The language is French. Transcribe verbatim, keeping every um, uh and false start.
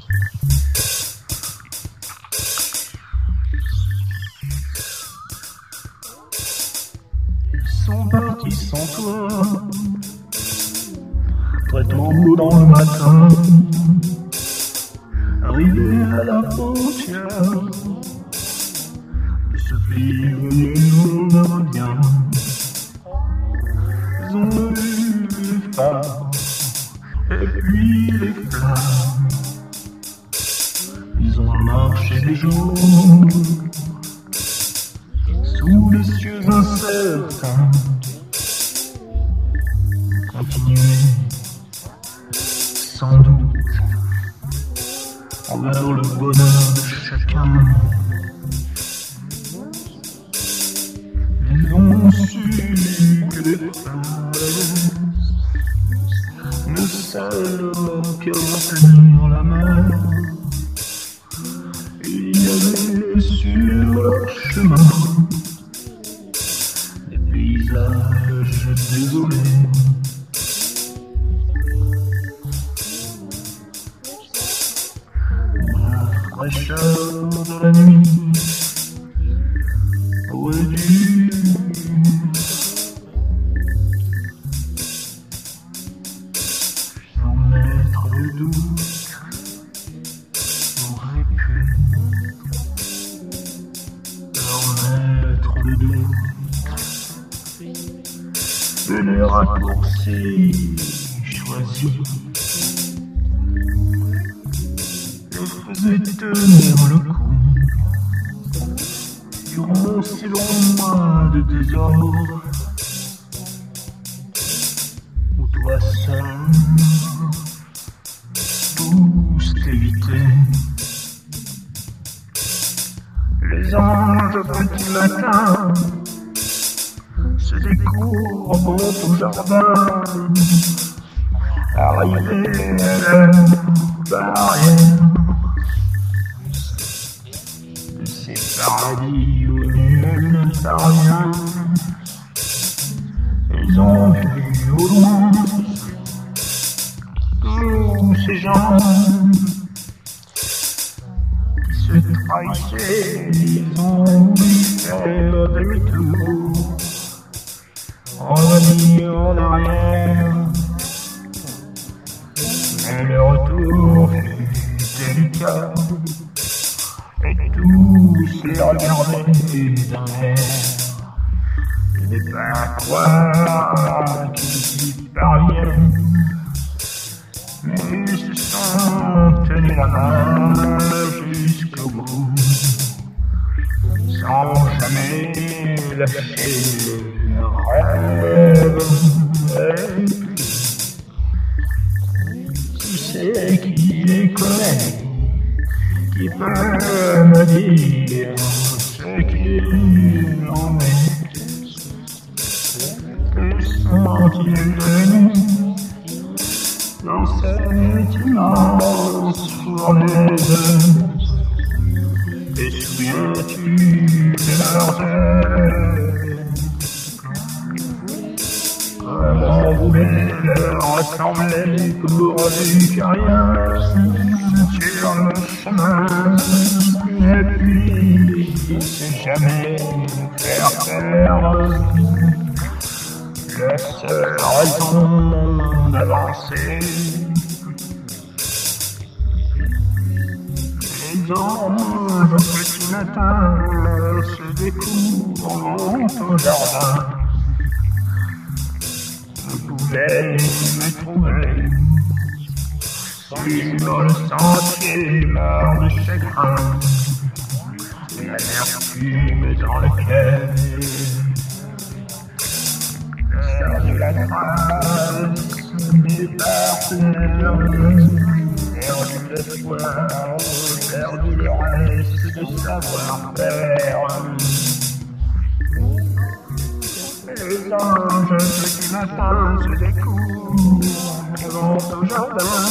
Ils sont partis sans toi, très tôt dans le matin, arrivés à la frontière de ce pays venu nous revient. Ils ont eu les phares et puis les flammes. Ils ont marché des jours sous les cieux incertains. Continuer sans doute envers le bonheur de chacun. Ils ont su que les fraises ne servent qu'à maintenir la mer. Il y avait sur leur chemin des paysages désolés. La fraîcheur de la nuit aurait dû en mettre le doute, aurait pu leur mettre le doute, et les raccourcis choisis faisait tenir le coup durant si longs mois de désordre où toi seul tous t'évitaient. Les anges au petit matin se découvrent au jardin, arrivés à la barrière. Paradis où nul ne parvient. Ils ont vu au loin tous ces gens qui se trahissaient. Ils ont voulu faire demi-tour, revenir en arrière, mais le retour fut délicat. Et tous les regardaient d'un air de ne pas croire qu'ils y parviennent, mais se sont tenus la main jusqu'au bout, sans jamais lâcher leur rêve. Et puis, qui c'est qui les connaît? Qui peut me dire ce qu'il en est? Que sont-ils devenus dans cette immense fournaise? Te souviens-tu de leurs ailes? Comment voulait leur ressembler pour du rien sur le chemin? Et puis, il sait jamais nous faire perdre la seule raison d'avancer. Les anges au petit matin se découvrent au jardin. Vous pouvez me trouver sur le sentier mort de chagrin, l'amertume dans lequel perdu la trace des partenaires, perdu l'espoir, perdu le reste de savoir-faire. Les anges petit matin se découvrent devant au jardin.